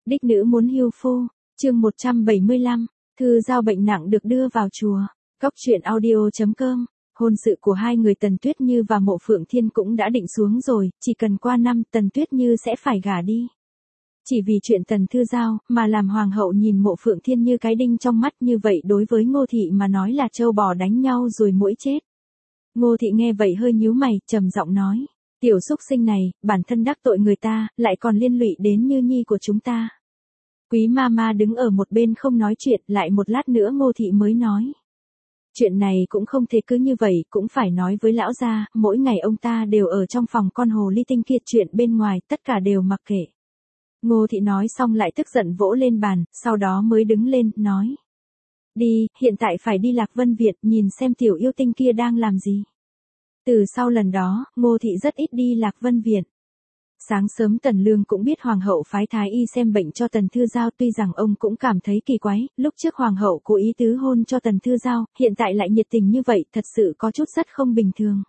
Đích nữ muốn hưu phu, chương 175, Thư Giao bệnh nặng được đưa vào chùa. Cóc truyện audio.com. Hôn sự của hai người Tần Tuyết Như và Mộ Phượng Thiên cũng đã định xuống rồi, chỉ cần qua năm Tần Tuyết Như sẽ phải gả đi. Chỉ vì chuyện Tần Thư Giao mà làm hoàng hậu nhìn Mộ Phượng Thiên như cái đinh trong mắt, như vậy đối với Ngô Thị mà nói là trâu bò đánh nhau rồi muỗi chết. Ngô Thị nghe vậy hơi nhíu mày, trầm giọng nói, tiểu xúc sinh này, bản thân đắc tội người ta, lại còn liên lụy đến Như Nhi của chúng ta. Quý Mama đứng ở một bên không nói chuyện, lại một lát nữa Ngô Thị mới nói. Chuyện này cũng không thể cứ như vậy, cũng phải nói với lão gia, mỗi ngày ông ta đều ở trong phòng con hồ ly tinh kia, chuyện bên ngoài tất cả đều mặc kệ. Ngô Thị nói xong lại tức giận vỗ lên bàn, sau đó mới đứng lên, nói. Đi, hiện tại phải đi Lạc Vân Viện, nhìn xem tiểu yêu tinh kia đang làm gì. Từ sau lần đó, Ngô Thị rất ít đi Lạc Vân Viện. Sáng sớm Tần Lương cũng biết hoàng hậu phái thái y xem bệnh cho Tần Thư Giao, tuy rằng ông cũng cảm thấy kỳ quái, lúc trước hoàng hậu cố ý tứ hôn cho Tần Thư Giao, hiện tại lại nhiệt tình như vậy, thật sự có chút rất không bình thường.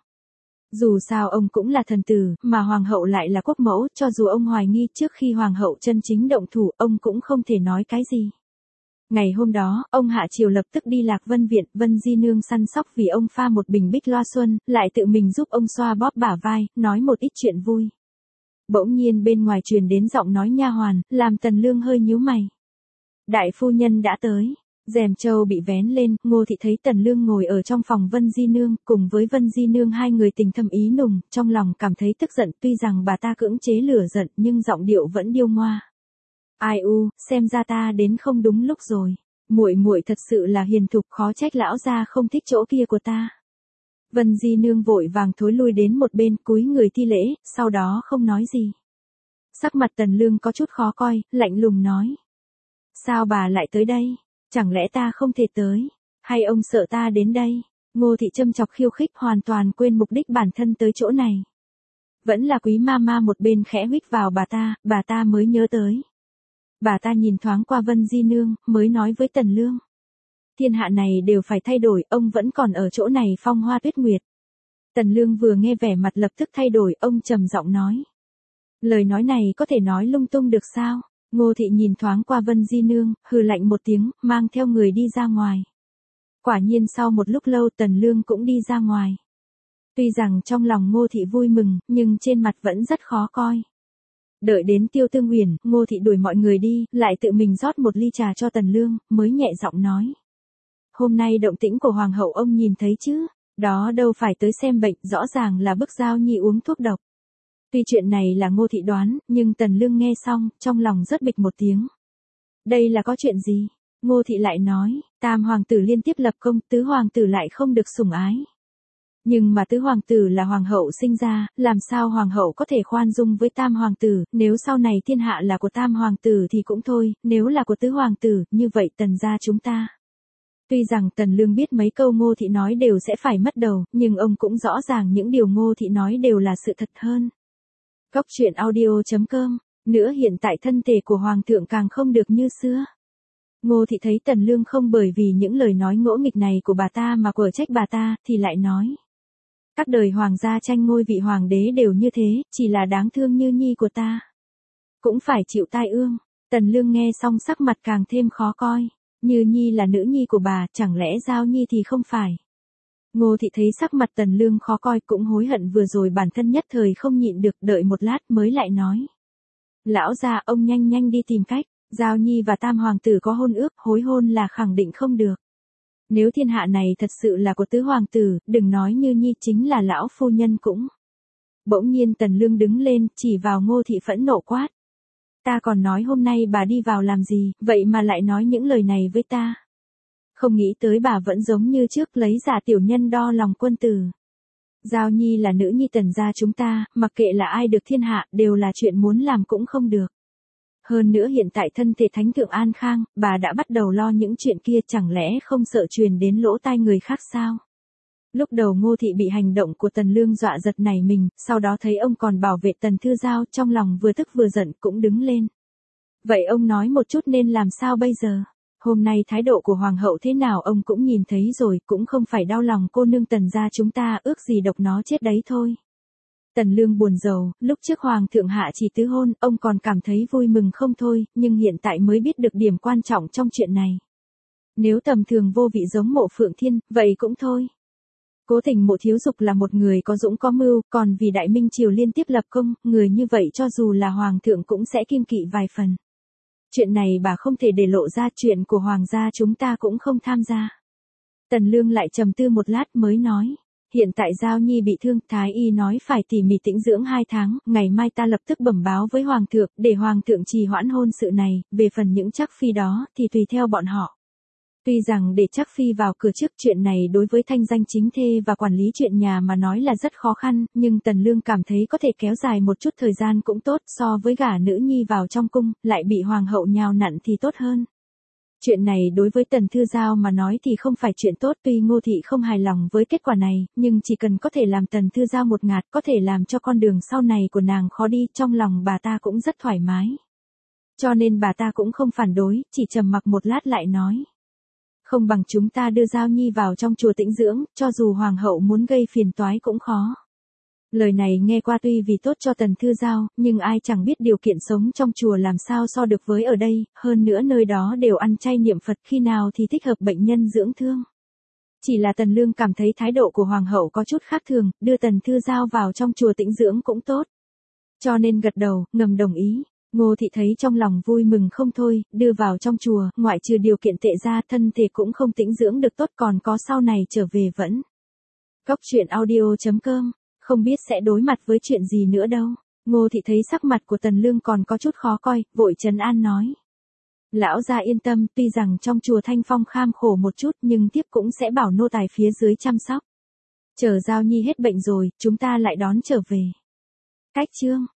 Dù sao ông cũng là thần tử, mà hoàng hậu lại là quốc mẫu, cho dù ông hoài nghi trước khi hoàng hậu chân chính động thủ, ông cũng không thể nói cái gì. Ngày hôm đó, ông hạ triều lập tức đi Lạc Vân Viện, Vân Di Nương săn sóc vì ông pha một bình bích loa xuân, lại tự mình giúp ông xoa bóp bả vai, nói một ít chuyện vui. Bỗng nhiên bên ngoài truyền đến giọng nói nha hoàn, làm Tần Lương hơi nhíu mày. Đại phu nhân đã tới. Rèm trâu bị vén lên, Ngô Thị thấy Tần Lương ngồi ở trong phòng Vân Di Nương, cùng với Vân Di Nương hai người tình thâm ý nùng, trong lòng cảm thấy tức giận, tuy rằng bà ta cưỡng chế lửa giận, nhưng giọng điệu vẫn điêu ngoa. Ai u, xem ra ta đến không đúng lúc rồi. Muội muội thật sự là hiền thục, khó trách lão gia không thích chỗ kia của ta. Vân Di Nương vội vàng thối lui đến một bên, cúi người thi lễ, sau đó không nói gì. Sắc mặt Tần Lương có chút khó coi, lạnh lùng nói. Sao bà lại tới đây? Chẳng lẽ ta không thể tới? Hay ông sợ ta đến đây? Ngô Thị châm chọc khiêu khích, hoàn toàn quên mục đích bản thân tới chỗ này. Vẫn là Quý Mama một bên khẽ huých vào bà ta mới nhớ tới. Bà ta nhìn thoáng qua Vân Di Nương, mới nói với Tần Lương. Thiên hạ này đều phải thay đổi, ông vẫn còn ở chỗ này phong hoa tuyết nguyệt. Tần Lương vừa nghe vẻ mặt lập tức thay đổi, ông trầm giọng nói. Lời nói này có thể nói lung tung được sao? Ngô Thị nhìn thoáng qua Vân Di Nương, hừ lạnh một tiếng, mang theo người đi ra ngoài. Quả nhiên sau một lúc lâu Tần Lương cũng đi ra ngoài. Tuy rằng trong lòng Ngô Thị vui mừng, nhưng trên mặt vẫn rất khó coi. Đợi đến Tiêu Tương Uyển, Ngô Thị đuổi mọi người đi, lại tự mình rót một ly trà cho Tần Lương, mới nhẹ giọng nói. Hôm nay động tĩnh của hoàng hậu ông nhìn thấy chứ, đó đâu phải tới xem bệnh, rõ ràng là bức Giao Nhi uống thuốc độc. Tuy chuyện này là Ngô Thị đoán, nhưng Tần Lương nghe xong, trong lòng rất bịch một tiếng. Đây là có chuyện gì? Ngô Thị lại nói, tam hoàng tử liên tiếp lập công, tứ hoàng tử lại không được sủng ái. Nhưng mà tứ hoàng tử là hoàng hậu sinh ra, làm sao hoàng hậu có thể khoan dung với tam hoàng tử, nếu sau này thiên hạ là của tam hoàng tử thì cũng thôi, nếu là của tứ hoàng tử, như vậy Tần gia chúng ta. Tuy rằng Tần Lương biết mấy câu Ngô Thị nói đều sẽ phải mất đầu, nhưng ông cũng rõ ràng những điều Ngô Thị nói đều là sự thật hơn. Cóc truyện audio.com. Nữa hiện tại thân thể của hoàng thượng càng không được như xưa. Ngô Thị thấy Tần Lương không bởi vì những lời nói ngỗ nghịch này của bà ta mà quở trách bà ta, thì lại nói. Các đời hoàng gia tranh ngôi vị hoàng đế đều như thế, chỉ là đáng thương Như Nhi của ta. Cũng phải chịu tai ương. Tần Lương nghe xong sắc mặt càng thêm khó coi. Như Nhi là nữ nhi của bà, chẳng lẽ Giao Nhi thì không phải. Ngô Thị thấy sắc mặt Tần Lương khó coi, cũng hối hận vừa rồi bản thân nhất thời không nhịn được, đợi một lát mới lại nói. Lão gia, ông nhanh đi tìm cách, Giao Nhi và tam hoàng tử có hôn ước, hối hôn là khẳng định không được. Nếu thiên hạ này thật sự là của tứ hoàng tử, đừng nói Như Nhi, chính là lão phu nhân cũng. Bỗng nhiên Tần Lương đứng lên, chỉ vào Ngô Thị phẫn nộ quát. Ta còn nói hôm nay bà đi vào làm gì, vậy mà lại nói những lời này với ta. Không nghĩ tới bà vẫn giống như trước, lấy giả tiểu nhân đo lòng quân tử. Giao Nhi là nữ nhi Tần gia chúng ta, mặc kệ là ai được thiên hạ, đều là chuyện muốn làm cũng không được. Hơn nữa hiện tại thân thể thánh thượng an khang, bà đã bắt đầu lo những chuyện kia, chẳng lẽ không sợ truyền đến lỗ tai người khác sao? Lúc đầu Ngô Thị bị hành động của Tần Lương dọa giật nảy mình, sau đó thấy ông còn bảo vệ Tần Thư Giao, trong lòng vừa tức vừa giận, cũng đứng lên. Vậy ông nói một chút nên làm sao bây giờ? Hôm nay thái độ của hoàng hậu thế nào ông cũng nhìn thấy rồi, cũng không phải đau lòng cô nương Tần gia chúng ta, ước gì độc nó chết đấy thôi. Tần Lương buồn rầu, lúc trước Hoàng thượng hạ chỉ tứ hôn, ông còn cảm thấy vui mừng không thôi, nhưng hiện tại mới biết được điểm quan trọng trong chuyện này. Nếu tầm thường vô vị giống Mộ Phượng Thiên, vậy cũng thôi. Cố Tình Mộ Thiếu Dục là một người có dũng có mưu, còn vì Đại Minh Triều liên tiếp lập công, người như vậy cho dù là Hoàng thượng cũng sẽ kiêng kỵ vài phần. Chuyện này bà không thể để lộ ra, chuyện của Hoàng gia chúng ta cũng không tham gia. Tần Lương lại trầm tư một lát mới nói. Hiện tại Giao Nhi bị thương, Thái Y nói phải tỉ mỉ tĩnh dưỡng 2 tháng, ngày mai ta lập tức bẩm báo với Hoàng thượng, để Hoàng thượng trì hoãn hôn sự này, về phần những trắc phi đó, thì tùy theo bọn họ. Tuy rằng để trắc phi vào cửa trước, chuyện này đối với thanh danh chính thê và quản lý chuyện nhà mà nói là rất khó khăn, nhưng Tần Lương cảm thấy có thể kéo dài một chút thời gian cũng tốt, so với gả nữ nhi vào trong cung, lại bị Hoàng hậu nhào nặn thì tốt hơn. Chuyện này đối với Tần Thư Giao mà nói thì không phải chuyện tốt, tuy Ngô Thị không hài lòng với kết quả này, nhưng chỉ cần có thể làm Tần Thư Giao một ngạt, có thể làm cho con đường sau này của nàng khó đi, trong lòng bà ta cũng rất thoải mái. Cho nên bà ta cũng không phản đối, chỉ trầm mặc một lát lại nói. Không bằng chúng ta đưa Giao Nhi vào trong chùa tĩnh dưỡng, cho dù Hoàng hậu muốn gây phiền toái cũng khó. Lời này nghe qua tuy vì tốt cho Tần Thư Giao, nhưng ai chẳng biết điều kiện sống trong chùa làm sao so được với ở đây, hơn nữa nơi đó đều ăn chay niệm Phật, khi nào thì thích hợp bệnh nhân dưỡng thương. Chỉ là Tần Lương cảm thấy thái độ của Hoàng hậu có chút khác thường, đưa Tần Thư Giao vào trong chùa tĩnh dưỡng cũng tốt. Cho nên gật đầu, ngầm đồng ý. Ngô Thị thấy trong lòng vui mừng không thôi, đưa vào trong chùa, ngoại trừ điều kiện tệ ra, thân thể cũng không tĩnh dưỡng được tốt, còn có sau này trở về vẫn. Cóc truyện audio.com, không biết sẽ đối mặt với chuyện gì nữa đâu. Ngô Thị thấy sắc mặt của Tần Lương còn có chút khó coi, vội trấn an nói. Lão gia yên tâm, tuy rằng trong chùa Thanh Phong kham khổ một chút, nhưng tiếp cũng sẽ bảo nô tài phía dưới chăm sóc. Chờ Giao Nhi hết bệnh rồi, chúng ta lại đón trở về. Cách chương